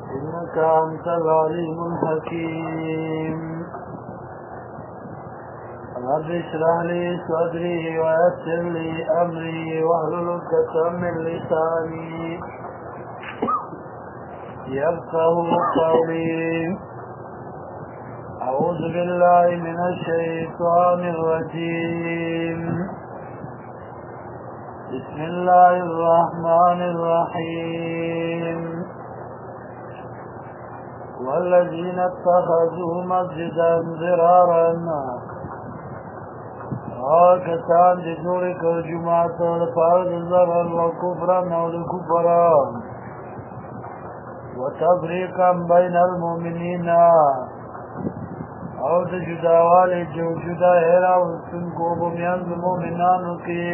إنك أنت العليم الحكيم رب اشرح لي صدري ويسر لي أمري واحلل عقدة من لساني يفقهوا قولي. أعوذ بالله من الشيطان الرجيم. بسم الله الرحمن الرحيم. والذين اتخذوا مسجدا ضرارا کسان چې جوړې کړ جومات لپاره د ضرر وکفرا او د کفران وتفریقا بین المؤمنین او د جداوالي جدا راوستونکو په میانځ مؤمنانو کې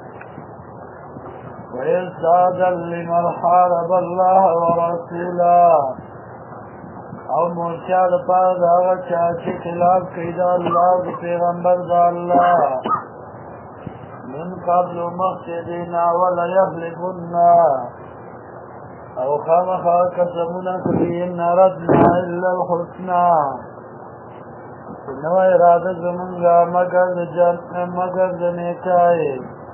وإرشادا لمن حارب الله ورسوله او مورچا د پاره د هغه چا چې خلاف کوي د الله او د پیغمبر د الله من قبل مخکې دینا ولا یحلفن او خامخا قسمونه کوي ان اردنا الا الحسنى نو اراده زمونږه مگر د نیکۍ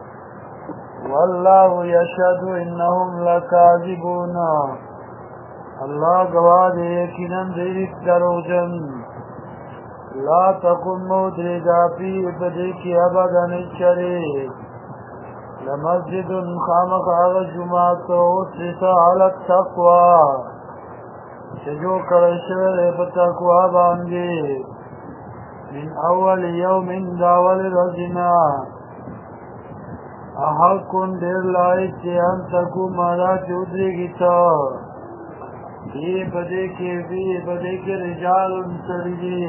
والله یشهد انهم لکاذبون اللہ گواہ دے یقیناً دیکھ دروجن لا تکن مدرگا فی ابدی کی ابدا نچرے لمسجد خامق آغا جماعت اسسا علی التقوی شجو کرشور بتقوی باندے من اول یوم داول رجنا احقن دیر لائک چے ہم تکو مالا چودری گی تا بدے کے رجال سرگی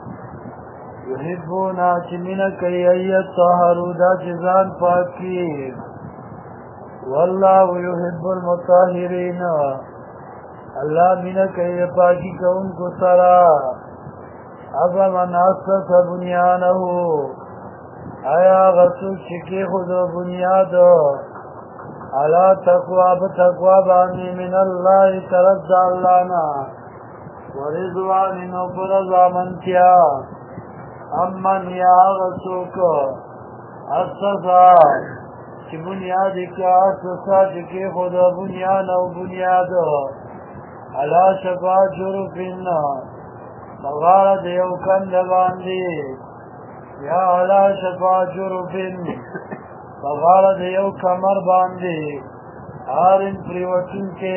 یحبونا چمین کئی ایت طہرو دا چزان پاکی واللہ یحب المطاہرین اللہ من کئی پاکی کا ان کو سرا ابا من اسس بنیانہو آیا غسو چکی خود بنیاد علا تقوی بتقوی بانی من اللہ طرف دا اللہ نا ورضوان نو پر زامن کیا امن یا غسوک اسسا چی بنیاد کا اسسا چکی خود بنیاد او بنیاد علا شفا جرفن مغارد یو کند باندی یا علا شفا جرفن بغارد یو کمر باندی آرن پریوٹن کے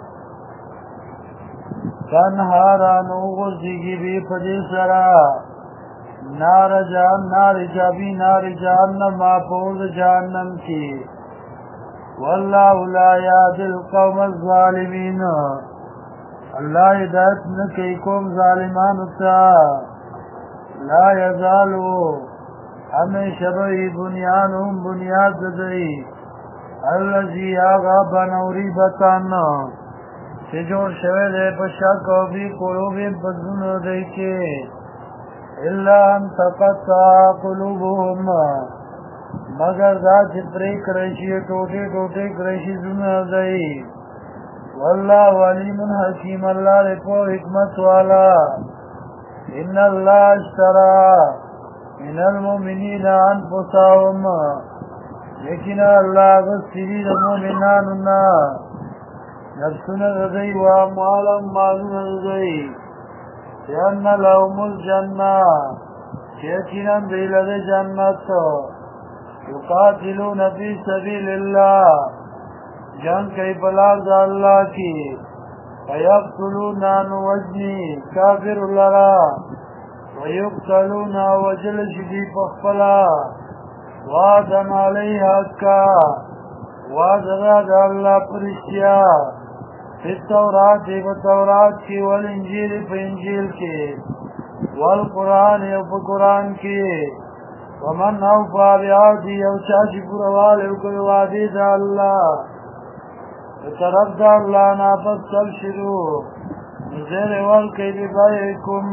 تنہارانو غزیگی بی پدی سرا نار جابی نار جہنم ماپوز جہنم کی واللہ لا یاد القوم الظالمین اللہ ہدایت نکی قوم ظالمان اتا لا یزالو ہمیشہ بھئی بنیانہم بنیاد ددئی اللذی آغا بنوری بتانا چه جوڑ شوے دے پشک و بی قلوبی بزن دئی کے اللہ ان تقطع قلوبهم مگر دا چپری کرشی ٹوٹے ٹوٹے کرشی زن دئی واللہ علیم حکیم اللہ رکو حکمت والا ان اللہ اشترا من المؤمنین انفسهم لیکن اللہ غسری المؤمناننا نفسنا غزی و اموالا مالنا غزی چیان لهم الجنہ چیکنا دیلد جنت یقاتلون فی سبیل اللہ جان کئی بلاغ دا اللہ کی فیقتلون وجنی کافر لرا ويقتلون وجل شدی پخپلا وعدا علیہ حقا وعدا دا اللہ پرشتیا فی التورات بتورات کی والانجیل پہ انجیل کی والقرآن پہ قرآن کی ومن اوفا بیعادی او چاچی پروال اوکل وعدی دا اللہ طرف دا اللہ نافذ تبشرو نزیر والکی ببائیکم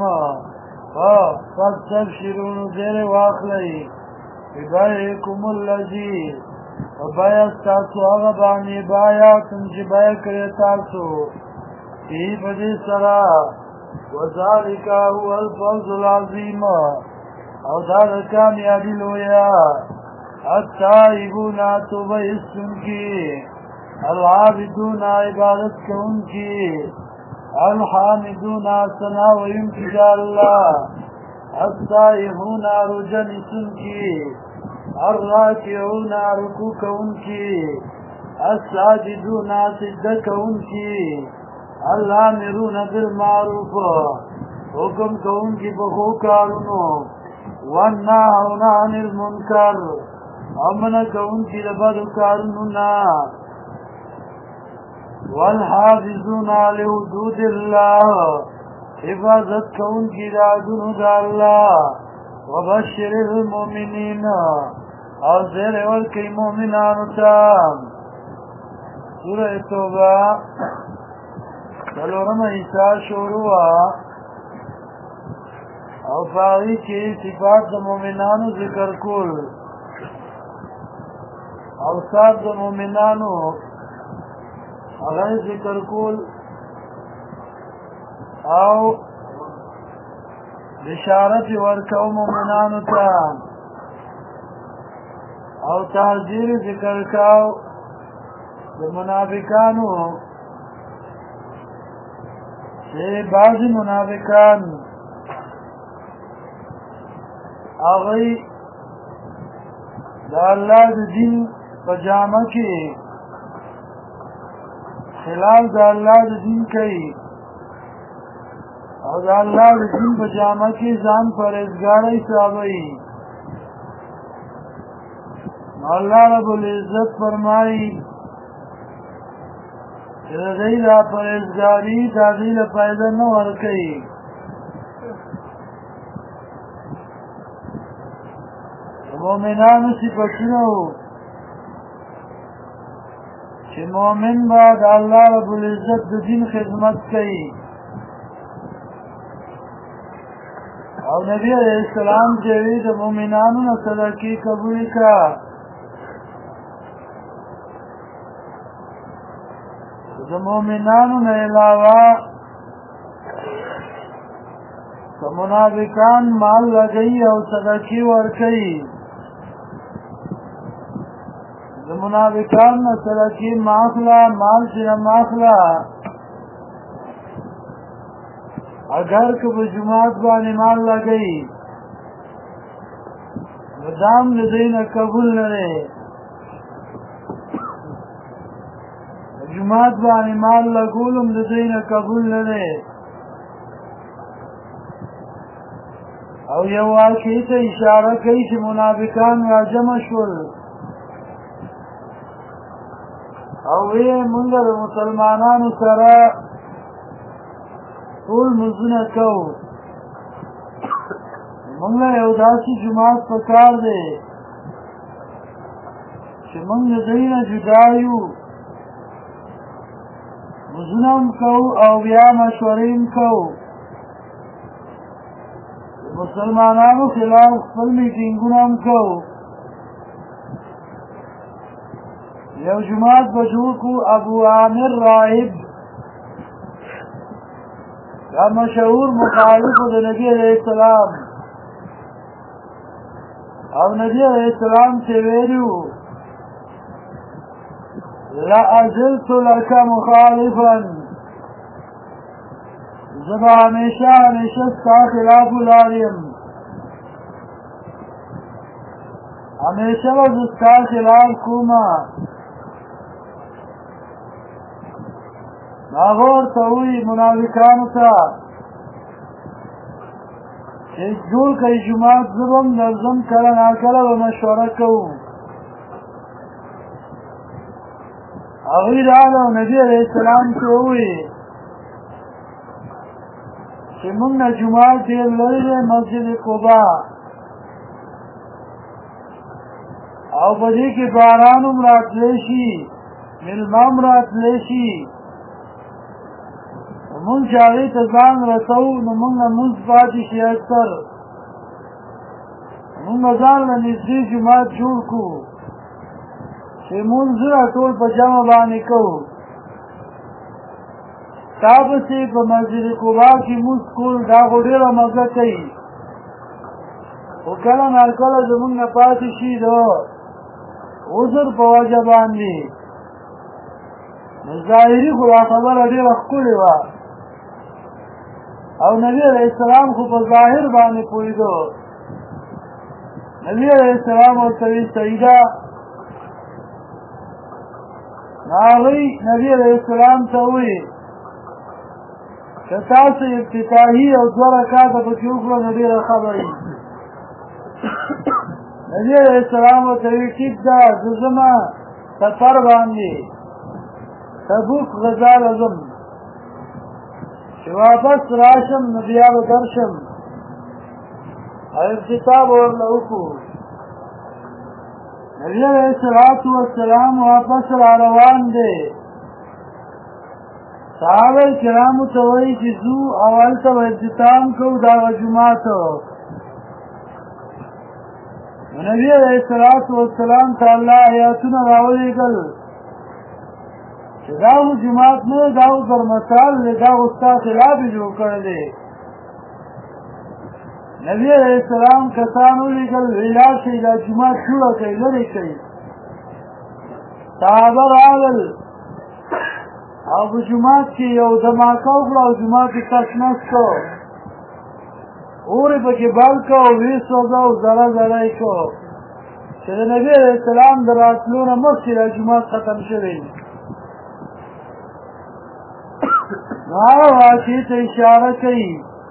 فاستبشرون زیر واخلی ببایعکم اللذی و بایستاسو اغبانی بایاتم چی بای کری تاسو فی بدی سرا وذالک هو الفوز العظیم او دار کامیابی لویا التائبون توبہ استن کی العابدون عبادت کے ان کی الحامدون ثنا و انتجا اللہ السائحون رجن سن کی الراکعون رکوع ان کی الساجدون سجدہ ان کی الامرون بالمعروف حکم ان کی بخو کارونو والناهون عن المنکر امن ان کی لبد کاروننا والحافظون لحدود اللہ حفاظت ان کی دادن اللہ وبشر المؤمنین اور زیر والکی مؤمنان تام سورہ توبہ سلورم حصہ شروع او فاغی کی صفات دا مومنانو ذکر کول اوصاف دا مومنانو اغیر ذکر کول او بشارت ورکو مومنانو تا او تحذیر ذکر کاو دا منافقانو چه بعضی منافقان آغی دا اللہ دا دین پجامہ کی خلاف دا اللہ دا دین کئی اور دا اللہ دا دین پجامہ کی زان پر ازگاری صحابئی اللہ رب العزت فرمائی کہ دا پر ازگاری دا دیل پیدا نو ورکی مومنانو صفتونو چې مومن با د الله رب العزت د دین خدمت کوي او نبی علیہ السلام چې وی د مومنانو نه صدقې قبول کا د مومنانو نه علاوه که منافقان مال لګي او صدقې ورکوي د منافقان نه صدقې ماخلا مال چې ماخلا اگر که په جماعت باندې مال لګي دام د دینه قبول نه لري جماعت باندې مال لګولم د دینه قبول نه لري او یو واقعي ته اشاره کوي چې منافقان راجمع شول او وی مونږ د مسلمانانو سره ټول مزونه کوو مونږ یو داسې جماعت پکار دی چې مونږ د دوی نه جدا یو مزونه هم کوو او بیا مشورې هم کوو مسلمانانو خلاف خپل میټینګونه هم کوو یو جماعت بجوړ کو ابو عامر راهب دا مشهور مخالف د نبی علیہ السلام او نبی علیہ السلام چې ویلو لا ازلت لك مخالفا زبا همیشه ستا خلاف لاریم همیشه به ستا خلاف کوما ناغور تاوی منافقانو تا چې جوړ کئی جماعت زبم نرزم کله ناکله و مشوره کوو هغوی راغله او نبي علیہ السلام ته وویل چې موږ نه جومات ډېر لرې دی مسجد قبا او په دې کې باران هم راتلی شي مېلمه هم راتلی شي مونږ چې هغې ته ځان رسوو نو مونږ نه مونځ پاتې شي اکثر مونږ به ځان له نږدې جومات جوړ کړو چې مونځونه ټول په جمع باندې کوو تاسو په مسجد قباء کې مسکول دا غوډیره مزه کوي او کله نارکله زمونږ نه پاتې شي دو عذر په وجه باندې نو ظاهري خو دا خبره ډېره ښکلې وه او نبي علیه السلام خو په ظاهر باندې پوهېدو نبي علیه السلام ورته وی سیده هغوی نبي علیه السلام ته وویل که تاسو افتتاحي او 2 رکعاته پکې وکړو نو ډېره ښه به وي نبي علیه السلام ورته وی ټیک ده زه ځمه سفر باندې تبوک غزا له ځم چې واپس راشم نو بیا به درشم او افتتاح به ورله وکړو نبي علیه السلام واپس را روان دی صحابه کرامو ته وایي چې ځو او هلته به افتتاح کوو د هغه جومات نبی علیه السلام ته الله آیاتونه راولېږل چې دا خو جومات نه دا خو درمسال دی دا خو ستا خلاف یې جوړ کړی دی نبی علیه السلام کسان ولیږل ویې لاړ شئ دا جومات جوړه کړئ لرې کړئ صحابه راغلل او په جومات کې یو دماکه وکړه او جومات یې تش نس کړ اور یې پکې بل کړ او ویې سوځه او ذره ذره یې کړ چې د نبي علیه السلام د راتلو نه مخکې دا جومات ختم شوی نو هغه واقعې ته اشاره کوي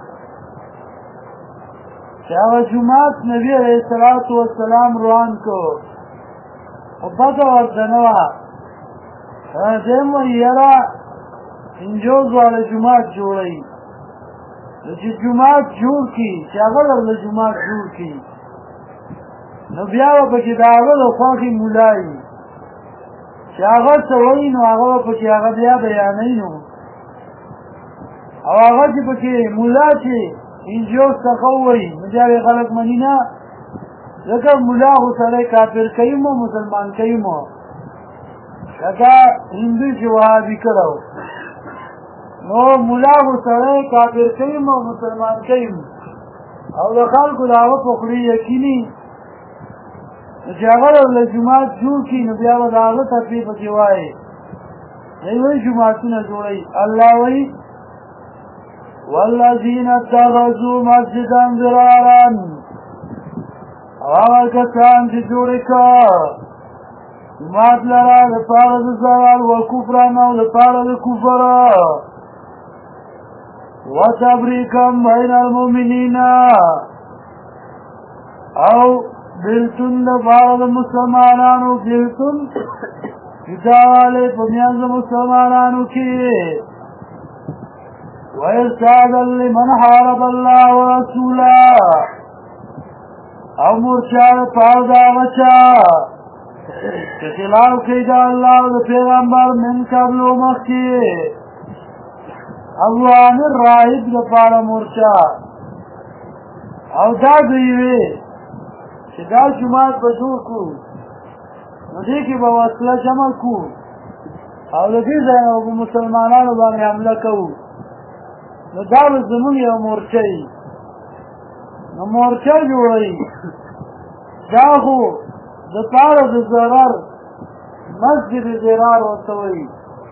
چې هغه جومات نبي علیه السلام روان کړ خو پته ورته نه وه دی م وایي یاره 50 واړه جومات جوړوي نو چې جومات جوړ کړي چې هغه درله جومات جوړ کړي نو بیا به پکې د هغه د خوښې مولا وي چې هغه څه وایي نو هغه به پکې هغه بیا بیانوي نو او هغه چې پکې مولا چې 50 څخه ووایي نو بیا یې خلک مني نه ځکه مولا خو سړی کافر کوي مو مسلمان کوي مو کدا هندو چې وهابي کړو نو مولا خو سړی کافر کوي مو مسلمان کوي او د خلکو د هغه په خولې یقیني چې هغه له جومات جوړ کړي نو بیا به د هغه تفریح پکې وایي دی وایي جوماتونه جوړوي الله وایي والذین اتخذوا مسجدا ضرارا او هغه کسان چې جوړې کړه جومات لره دپاره د ضرر وکفرا او دپاره د کفر وتفریقا بین المؤمنین او بلتون دپاره د مسلمانانو بلتون جداوالی په میانځ د مسلمانانو کې وإرشادا لمن حارب الله ورسوله او مورچا پاو دا غچا چې خلاف کوي د الله او د پیغمبر من قبل و مخکې افغان راهب دپاره مورچا او دا دوی چې دا جومات به جوړ کړو نو دې کې به وسله جمع کړو او له دې ځایه به مسلمانانو باندې حمله کوو نو دا به زمونږ یو مورچه وي نو مورچه جوړوي دا خو دپاره د ضرر مسجد ضرار ورته وایي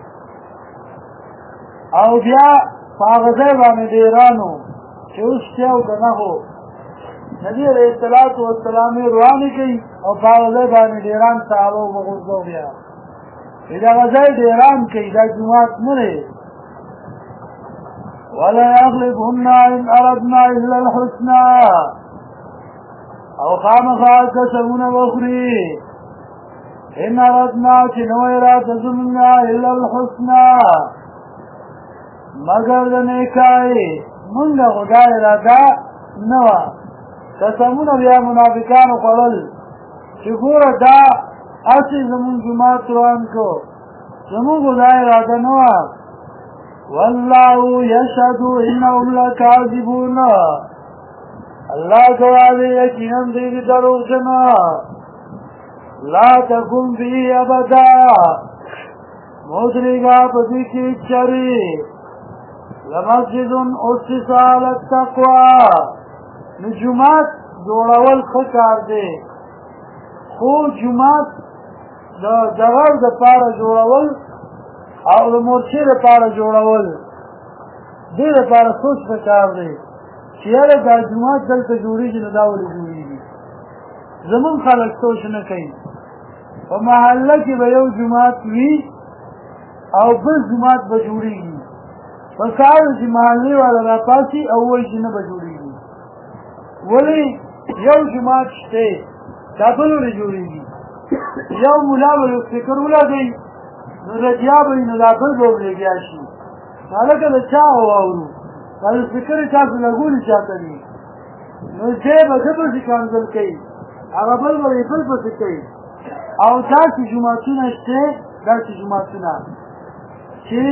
او بیا په هغه ځای باندې ډېرانو چې اوس شته او که نه خو نبي علیه السلام یې روانې کوي او په هغه ځای باندې ډېران صحابه وغورځو بیا دغه ځای ډېران کوي دا جومات نه دی ولا يغلبهن إن أردنا إلا الحسنى او خامخا کسبونه وخوري ان أردنا چې نو اراده زمونږه إلا الحسنى مگر د نیکۍ مونږه خو دا اراده نه وه قسمونه بیا منافقانو خوړل چې ګوره دا هسې زمونږ جومات روان کړو زمونږ خو دا اراده نه وه والله یشهد انهم لکاذبون الله گواهی یقینا دوی دروغجن لا تقم فيه ابدا مودریگا په دې کې چری لمسجد اسس على التقوى نو جماعت جوړول ښه کار دی خو جماعت د دغه دپاره جوړول او د مورچې دپاره جوړول دې دپاره سوچ پکار دی چې یاره دا جومات دلته جوړېږي نو دا ولې جوړېږي زمونږ خلک سوچ نه کوي په محله کې به یو جومات وي او بل جومات به جوړېږي په کار چې محلې والا راپاسي او وایي چې نه به جوړېږي ولې یو جومات شته دا بل ولې جوړېږي یو ملا به یو فکر ولګوي نو رجیا به وي نو دا بل به ولګیا شي هلکه د چا واورو دا د فکر چاته لګولي چاته دي نو دی به ده پسې کنځل کوي هغه بل به یې بل پسې کوي او داسې جوماتونه شته داسې جوماتونه چې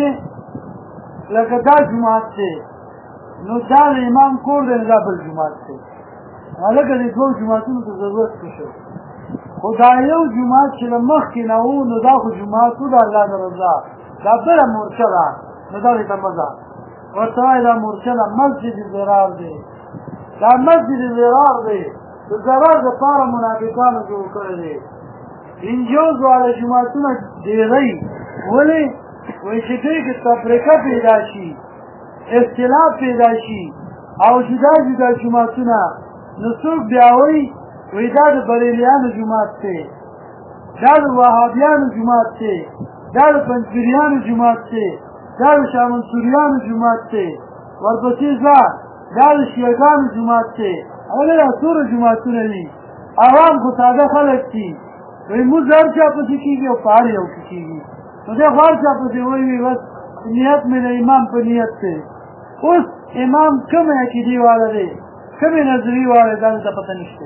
لکه دا جومات دی نو دا د امام کور دی نو دا بل جومات دی هلکه د دوو جوماتونو ته ضرورت څه شو خو دا یو جومات چې له مخکې نه و نو دا خو جومات و د الله د رضا دا بله مورچه ده نو دا ورته مزه ورته وایي دا مورچه ده مسجد ضرار دی دا مسجد ضرار دی د ضرر دپاره منافقانو جوړ کړی دی انجوز والا جوماتونه ډېری ولې وایي چې دوی کې تفریقه پیدا شي اختلاف پیدا شي او جدا جدا جوماتونه نو څوک بیا وایي دا د بریلیانو جومات دی دا د وهابیانو جومات دی دا د پنځګریانو جومات دی دا د شاه منصوریانو جومات دی ورپسې ځه دا د شیعهګانو جومات دی هغه دا څومره جوماتونه دي عوام خو ساده خلک دي وایي مونځ هر چا پسې کېږي او په هر یو کې کېږي نو دی خو هر چا پسې وایي بس نیت مې د امام په نیت دی اوس امام کومې عقیدې والا دی کومې نظریې والا دا ته پته نشته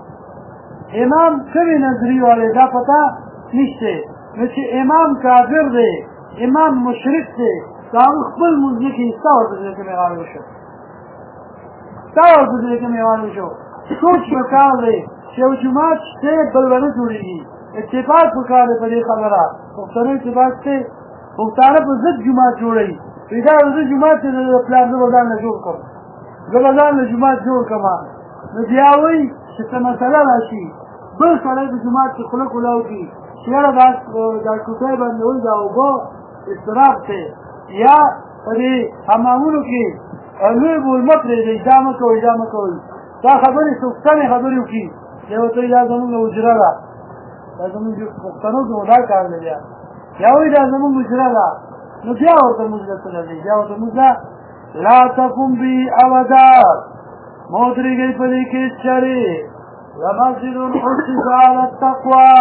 امام کومې نظریې والا دا پته نشته نو چې امام کافر دی امام مشرک دی دا هغه خپل مونځ نه کوي ستا ورته زړه کې مې غاړه وشو ستا ورته زړه کې مې غاړه وشو سوچ پکار دی چې یو جومات شته بل به نه جوړېږي اتفاق پکار دی په دې خبره پښتنو اتفاق دی پښتانه په ضد جومات جوړوي وایي دا زه جومات چې د پلار زه به ځان نه جوړ کړم زه به ځان نه جومات جوړ کړم نو بیا وایي چې څه مسله راشي بل سړی د جومات چې خوله کولاو کړي چې یاره دا ټوټۍ بندول دا اوبه اضطراب دی یا په دې حمامونو کې لوی بولمه پرېږدئ دا مه کوئ دا مه کوئ دا خبرې سوکتنې خبرې وکړي دی ورته وایي دا زمونږ حجره ده دا زمونږ پښتنو کې دا کار دی بیا یا وایي دا زمونږ حجره ده نو بیا ورته مونځ نه دی بیا ورته مونځ لا تقم بي ابدا مه ودرېږئ په دې کې چرې لمسجد اسس على التقوى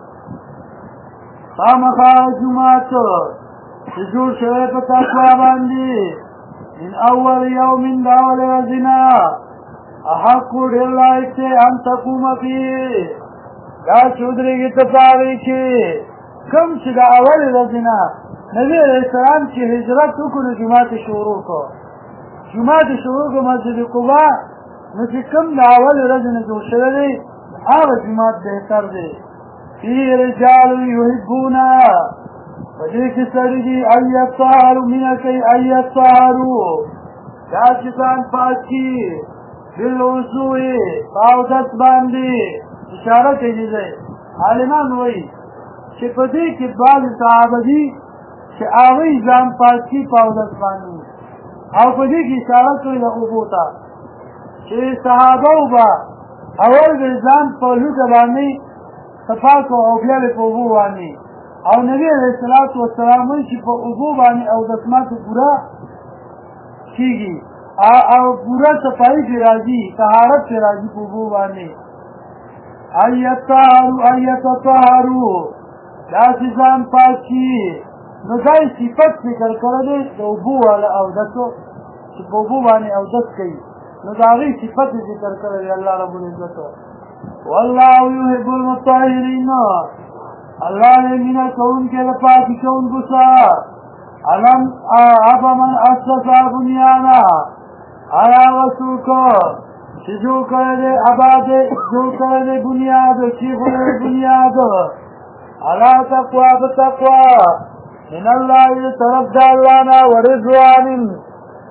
خامخا جومات چې جوړ شوی په تقوا باندې من اول یوم دا اول ورځې احق ډېر لایق دی ان تقوم فيه دا چې ودرېږي ته په هغې کې کوم چې د اولې ورځې نه نبي علیه السلام چې هجرت وکړو نو جومات یې شروع کړو جومات یې شروع کړو مسجد قبا نو چې کوم د اولې ورځې نه جوړ شوی دی هغه جومات بهتر دی فيه رجال يحبون په دې کې سړي دي ان يطهروا مینه کوي ان يطهروا دا چې ځان پاک کړي بالوضوء په اودس باندې اشاره کوي دی عالمان وایي چې په دې کې بعض صحابه دي چې هغوی ځان پاک کړي په اودس باندې او په دې کې اشاره کوي د اوبو ته چې صحابه به اول د ځان په لوټه باندې صفا کړو او بیا یې په اوبو باندې او نبی علیه الصلاة والسلام وایي چې په اوبو باندې اودس ماتو پوره کېږي او پوره صفایي پرې راځي طهارت پرې راځي په اوبو باندې ان یتطهروا داسې ځان پاک کړي نو دا یې صفت ذکر کړی دی د اوبو والا اودسو چې په اوبو باندې اودس کوي نو د هغې صفت یې ذکر کړی دی الله رب العزت والله یحب المطهرین الله دې مینه کوونکي له پاکي کوونکو سره علم افمن اسس بنیانا آیا هغه څوک چې جوړ کړی دی آباد جوړ کړی دی بنیاد ایښودلی دی بنیاد علی تقوا په تقوا من الله طرف د الله نه ورضوان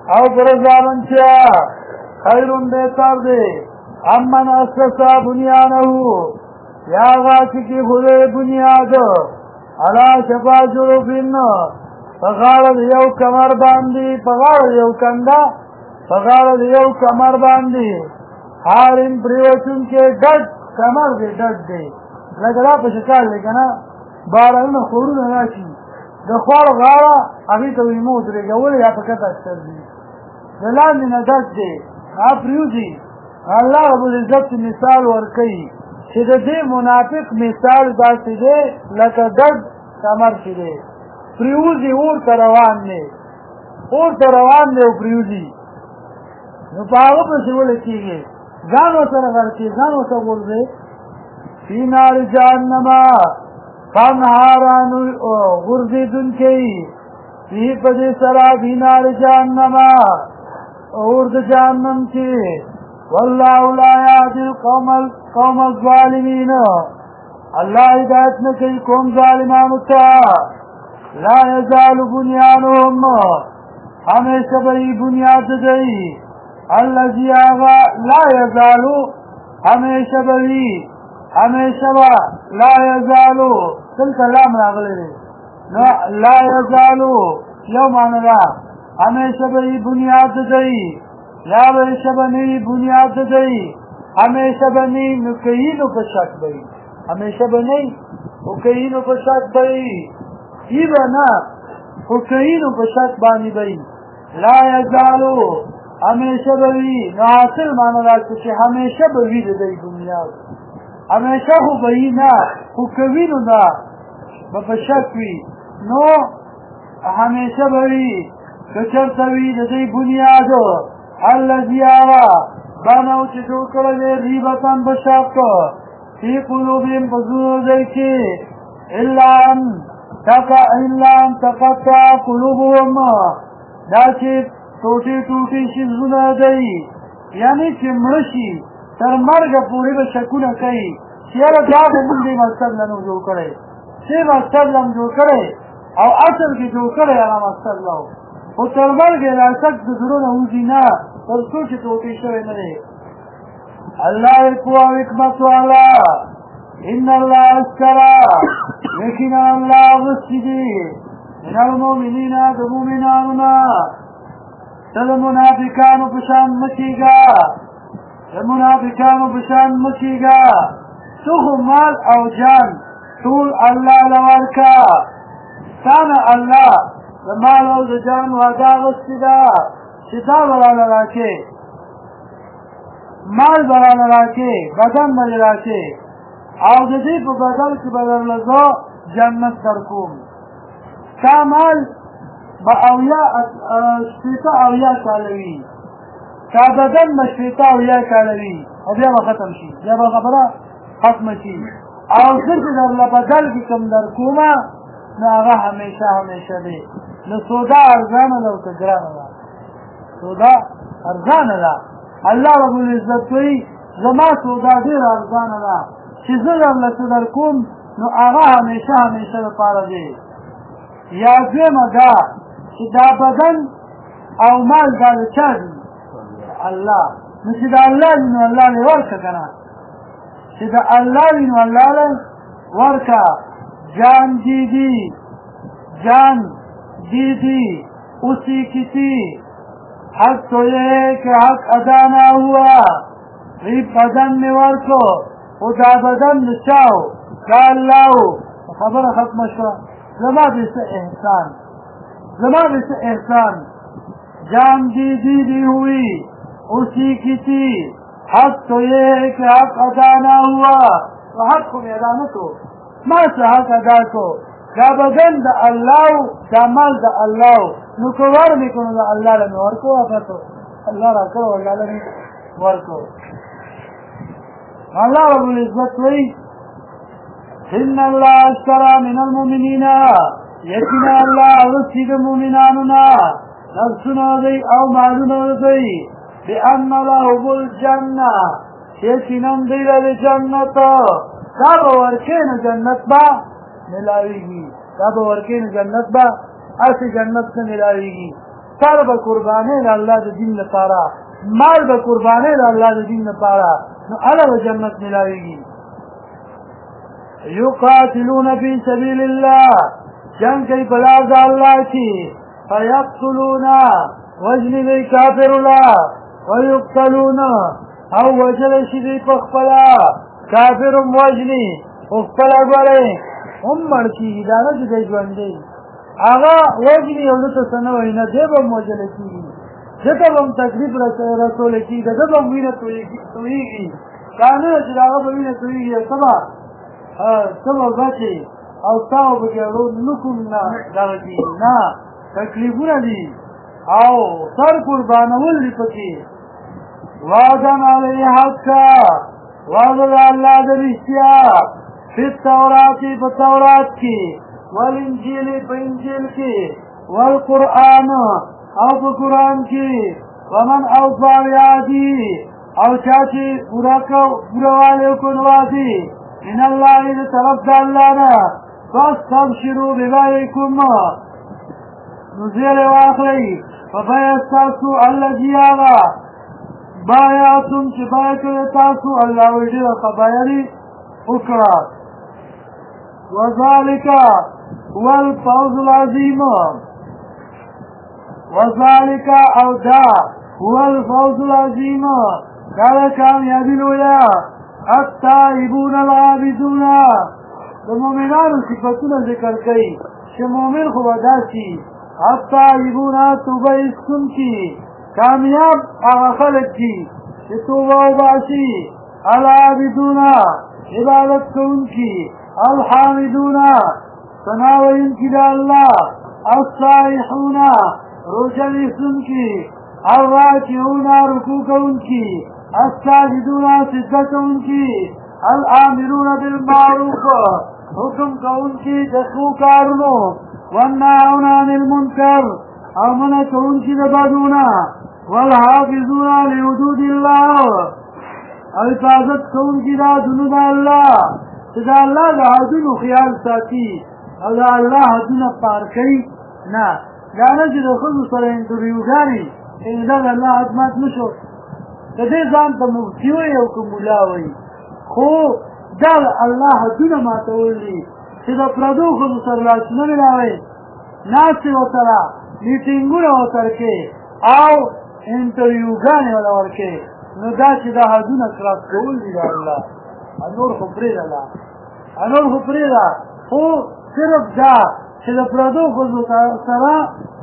او برزالنچیا خیرون بہتر دے امن اسسا بنیانہو یا غاچی کی خودے بنیاد علا شفا جروفین پغارد یو کمر باندی پغارد یو کندا پغارد یو کمر باندی حارم پریوچن کے ڈٹ کمر دے ڈٹ دے لگرا پشکار لے کنا باران خورون راشی دخوار غارا ابھی تو ایموت رے گا ولی یا پکت اکتر دی دلان دینا ڈٹ دے آپ ریو دی اللہ رب العزت مثال ورکی چې د دې منافق مثال داسې دی لکه ډډ کمر چې دی پریوزي ورته روان دی او پریوزي نو په هغه پسې ولې کېږي ځان ورسره غرقې ځان ورته غورځې فی نار جهنمه فانهاران غورځېدونکی فی په دې سره فی نار جهنمه اور د جهنم کې والله لا يهدي القوم الظالمين الله هدایت نه کوي قوم ظالمانو ته لا يزال بنيانهم همیشه به بنیاد دی الذي آغا لا يزال همیشه به لا يزال تلك لام راغلی دی لا يزال یو معنی ده همیشه به بنیاد دی یا همیشه بنی بنیاد دی همیشه بنی نکیینو پشک بی همیشه بنی نکیینو پشک بی ای بنا نکیینو پشک بانی بی لا یزالو همیشه بی نحاصل مانا راکو چه همیشه بی دی بنیاد همیشه خو بی نا نکیینو نا بپشک بی نو همیشه بی کچرتوی دی بنیادو الذي آوا بانو چې جوړ کړی دی ریبتن بشاک فی قلوبهم بزرو دی کې الا ان تقطع قلوبهم دا چې ټوټي شي زونه دی یعنی چې مړه شي تر مرګه پورې به شکونه کوي چې یاره دا به موږ دې مقصد نه جوړ کړی چې مقصد نه جوړ کړی او اصل کې جوړ کړی هغه مقصد نه او تر مرګه راشک د زړونو وځي نه تر څو چې ټوټې شوی نه دی الله قوه او حکمت والا ان الله اشترى یقینا الله غصی دی من المؤمنین د مؤمنانو نه ته د منافقانو په شان مکیږه څو مال او جان ټول الله لورکا ثانه الله د مال او د جان وعده غصی ده چې دا ولاله راکې مال ولاله راکې بدن باندې راکې او د دې په بدل کې بدل لزو جنت درکوم تا مال با اویا کالوي تا بدن مشفیتا اویا کالوي او بیا به ختم شي بیا به خبره ختم شي او څنګه در بدل کې کوم درکومه نو هغه همیشه دی نو سودا ارزانه ده او که ګرانه ده سودا ارزانه ده الله رب العزت وی زما سودا ډېره ارزانه ده چې زه درله څه درکوم نو هغه همیشه دپاره دی یا دویمه دا چې دا بدن او مال دا د چا دي الله نو چې د الله وي نو الله لې ورکه که نه چې د الله وي نو الله لې ورکه جان دیدی اسی کسی حق تو یہ ہے کہ حق ادا نہ ہوا ریب بدن میں ورکو خدا بدن نچاو کا اللہ خبر ختم شو زما سے احسان جان دی ہوئی اسی کسی حق تو یہ ہے کہ حق ادا نہ ہوا تو حق کو ادا نہ تو ما سے حق ادا کو دا بدن دا اللہ دا مال دا اللہ نو کوار میکنو دا اللہ لن ورکو آفتو اللہ را کرو اللہ لن ورکو اللہ رب العزت وی ان اللہ اشترى من المؤمنین یقینا اللہ رسی دا مومنانونا نفسنا دی او مالونا دی بأن لهم الجنة یقینا دی لدی جنت دا بورکین جنت با ملاویگی دا به ورکین جنت با اسی جنت سے ملاویگی سر به قربانې د الله د دین لپاره، مال به قربانې د الله د دین لپاره، نو هله به جنت ملاویږي. یقاتلون فی سبیل الله، جنگ کوي په لار د الله کې، فیقتلون وجنې دی کافر الله، ویقتلون او وجلی شي دی په خپله، کافر هم وجني خو خپله ګورئ هم مړ کېږي، دا نه چې دی ژوندی هغه وجني او ده ته څه نه وایي، نه دی به هم وجلی کېږي، ده ته به هم تکلیف رسولی کېږي، ده به هم وینه تویېږي، دا نه ده چې د هغه به وینه تویېږي او ته به بچې او ستا به پکې نکم نه دغه کېږي، نه تکلیفونه دي او سر قربانول دي پکې. وعدن علیه حقا، وعده د الله د رښتیا، فی التورات په تورات کې، والانجیل په انجیل کې، والقرآن او په قرآن کې، ومن اوفا بعهده او چا چې پوره والی وکړ وعدې من الله د طرف د الله نه، فاستبشروا ببایعکم نو زیری واخلئ په بیعه ستاسو الذي هغه بایعتم چې بیعه کړې تاسو الله وایي ډېره ښه بیعه دې وکړه. وذلک هو الفوز العظیم، وذلک او دا هو الفوز العظیم، دا د کامیابي لویه. التائبون العابدون، د مؤمنانو صفتونه ذکر کوي چې مؤمن خو به داسي التائبون توبه ایستونکي، کامیاب هغه خلک دي چې توبه وباسي، العابدون عبادت کوونکي، الحامدون ثنا ویونکي د الله، الصالحون روژه نیسونکي، الراکعون رکوع کوونکي، الساجدون سجده کوونکي، الآمرون بالمعروف حکم کوونکي د ښو کارونو، والنهون عن المنکر او منع کوونکي د بدونه، والحافظون لحدود الله او حفاظت کوونکي د حدونو د الله، چې د الله د حدونو خیال ساتي او د الله حدونه پار کوي. نه دا نه چې د ښځو سره انټرویوګانې دغه الله حد مات نه شو، د دې ځان ته مفتي وایي او که ملا وایي، خو دا الله حدونه ماتول دي چې د پردو ښځو سره لاسونه ملاوئ، ناستې ورسره میټینګونه ورسره کوې او انټرویوګانې وله ورکوې، نو دا چې دا حدونه کراس کول دي د الله، نور خو پرېږده، نور خو پرېږده، خو صرف دا چې د پردو ښځو سره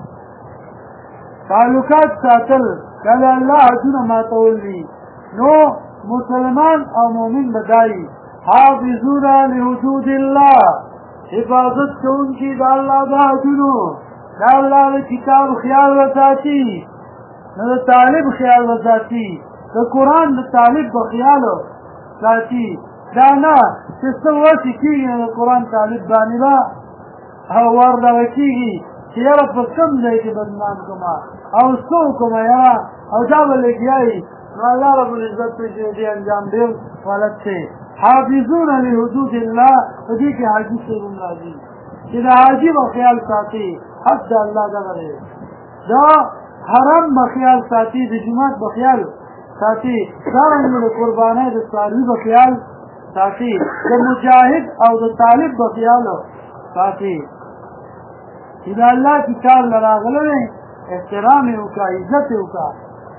تعلقات ساتل دا د الله حدونه ماتول دي. نو مسلمان او مؤمن به دایي حافظون لحدود الله، حفاظت کوونکي د الله د حدونو، د الله د کتاب خیال وساتي، نو د طالب خیال وساتي، د قرآن د طالب به خیال ساتي، دا نه چې څه وسې کېږي نو د قرآن طالب باندې به وردغه کېږي چې یاره په کوم ځای کې بدنام کړمه او څه وکړمه یاره او دا به لګیایي، نو الله رب العزت پرې دې انجام ډېر غلط دی. حافظون لحدود الله په دې کې حاجي صاحب هم راځي چې د حاجي به خیال ساتي، حد د الله دغه دی، دا حرم به خیال ساتي، د جومات به خیال ساتي، دارنګه د قربانۍ د څاروي به خیال ساتي، د مجاهد او د طالب به خیال ساتي چې د الله کتاب له راغلی احترام یې وکړه، عزت یې وکړه.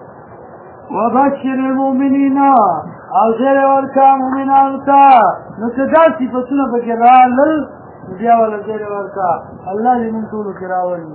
وبشر المؤمنین او زیر ورکا مؤمنانو ته، نو که دا صفتونه پکې رالل بیا ولا زیر ورکا، الله دې موږ ټولو کې راولي.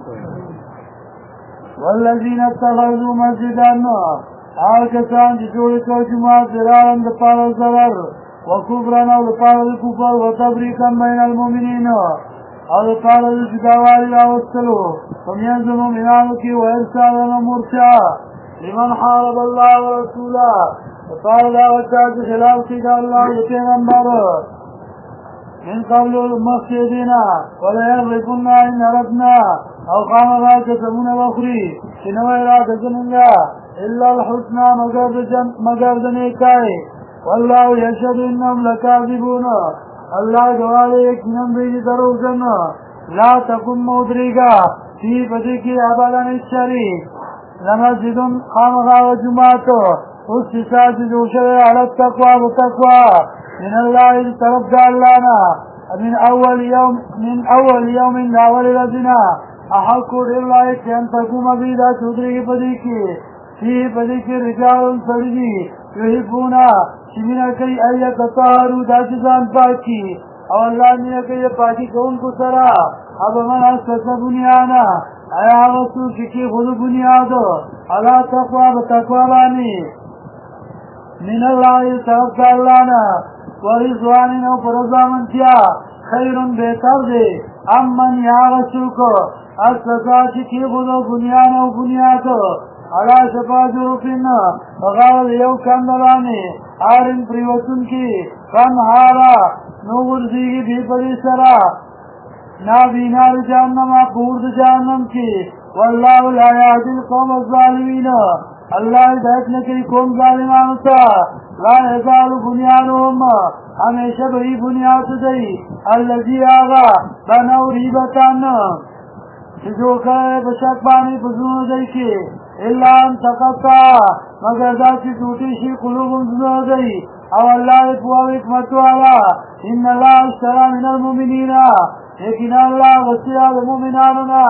والذین اتخذوا مسجدا، هغه کسان چې جوړې کړ جومات ضرارا د پاره ضرر، وکفرا او د پاره د کفر، وتفریقا بین المؤمنین او د پاره د جداوالي راوستلو په منځ مؤمنانو کې، وارسالا مرچا لمن حارب الله ورسوله، د پاره د هغه چا چې خلاف کړي د الله د پیغمبر من قبل مخکې دې نه، وليحلفن ان اردنا او خامخا قسمونه وخوري چې نه وه اراده زمونږه الا الحسنى مگر د نیکۍ، والله یشهد انهم لکاذبون، الله ګواه دی یقینا دوی دي دروغجن. لا تقم مودریږه فی بدکی عبادان الشریف لمسجد خامخا و جماعتو اسسات جوشر علی التقوى بتقوى من الله طرف دالانا من اول يوم اول رجنا احقو لله ان تقوم بيدا چودری بدکی فی بدکی رجال سرجی یحبونا شمنا کئی ایت تطهرو داجزان پاکی او اللہ مینا کئی پاکی کون کو سرا اب من اسس بنیانا ایا رسول کی خود بنیادو علا تقوى بتقوى بانی من اللہ طرف دالانا ورضوان او پرزامن کیا خیرن بہتر دے امن یا رسول کو اسس کی خود بنیانا و بنیادو علا شفا جروفین وغاول یو کندرانی آرن پریوتن کی کن حالا نور دیگی بھی پری سرا نابینار جہنم پورد جہنم کی واللہ لا یهدی القوم الظالمین اللہ ہدایت نکری قوم ظالمانتا لا یزال بنیانهم ہمیشہ بہی بنیاد دی الذی آغا بنو ریبتان جو کرے بشک بانی بزرون دی کی الا ان تقطع مگر دا چې ټوټې شي قلوبهم زړه دی او الله په حکمت والا ان الله اشترى من المؤمنين یقینا الله وصیا د مؤمنانو نه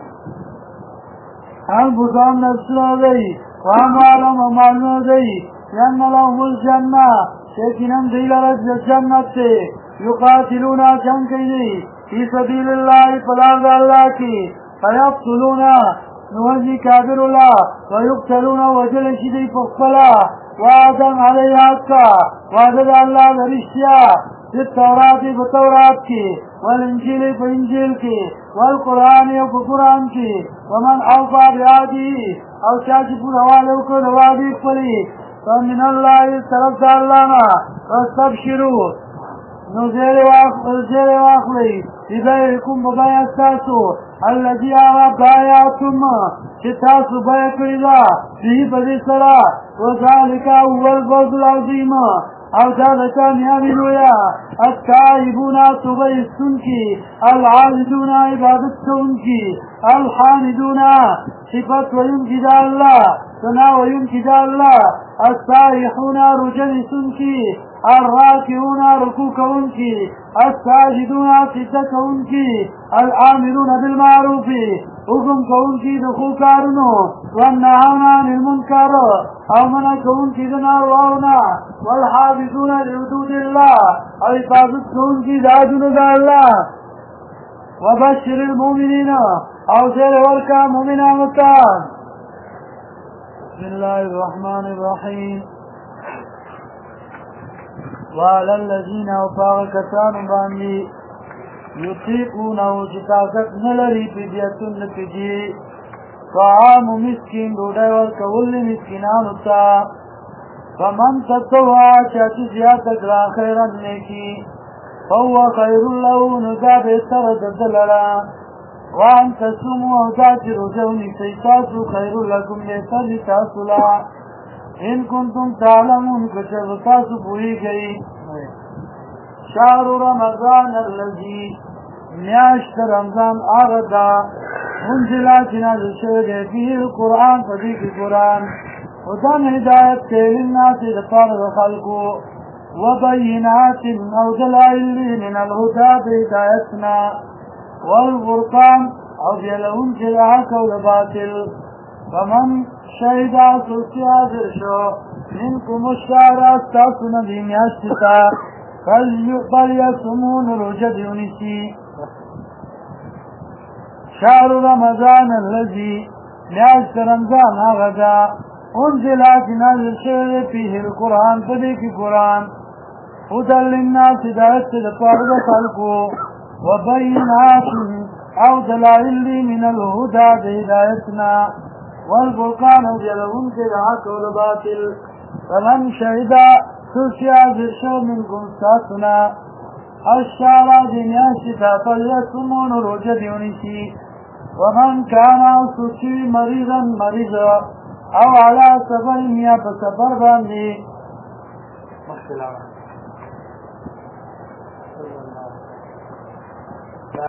انفسهم نفسونه دی واموالهم اموالونه دی ان لهم الجنه یقینا دی لره جنت دی یقاتلون جنگ کوي فی سبیل الله فلا الله کی فیقتلون نوزی کافر اللہ ویقتلون وجل شدی فقفلا وعدم علیہ حقا وعدد اللہ درشتیا فی التورات بتورات کی والانجیل فانجیل کی والقرآن وقرآن کی ومن اوفا بیادی او چاچی پور حوالے کو نوادی پلی فمن اللہ طرف دالانا واستبشروا نزیر واخلی ببایرکم ببای استاسو الذي آبایاتم چتاسو بای کریدا بی بدی سرا وذالک هو الفوز العظیم او دا کامیابی لویا التائبون توبه سنکی العابدون عبادت سنکی الحامدون صفت وینکی دا اللہ ثنا وینکی دا اللہ السائحون رجل سنکی الراكعون ركوع كونكي الساجدون سجدة كونكي الآمرون بالمعروف حكم كونكي دخول كارنو والنهون عن المنكر او منع كونكي دناروانا والحافظون لحدود الله او حفاظت كونكي دادون دا الله وبشر المؤمنين او زير وركا مؤمنا متان بسم الله الرحمن الرحيم وعلى الذين وفاقتان باندي يطيقونه جتاكت نلري فديتن لفدي طعام مسكين دوڑای ورکول مسکینانو تا فمن تطوع چاچی زیادت گرا خیرن نیکی فهو خیر له نگا بهتر دلرا وان تصوموا ذاتی رجونی سیتاسو خیر لکم بهتر تاسولا ان کنتم تعلمون کچر تاسو پوری گئی شهر رمضان الذي میاشت رمضان آغدا منزلا چنازل شده فيه القرآن فدیق قرآن ودن هدایت للناس لطار خلقو وبينات او دلائل من الهدى بهدایتنا والفرقان او جلون جلعك والباطل فمن شهد سلسي حاضر شو منكم الشعر استاسو نبی میاشتا فليصمون رجد يونسي شهر رمضان الذي میاشت رمضان آغدا انزل نازل شده فيه القرآن فديك قرآن هدى للناس هدایت لطارد خلقو وبينات او دلائل من الهدى بهدایتنا والفرقان وجلهم كالحق والباطل فمن شهد سوسيا ذرشو منكم ساتنا الشعر دنياشتا فليصمون رجد يونسي ومن كان سوسي مريضا او على سفر يا بسفر باندي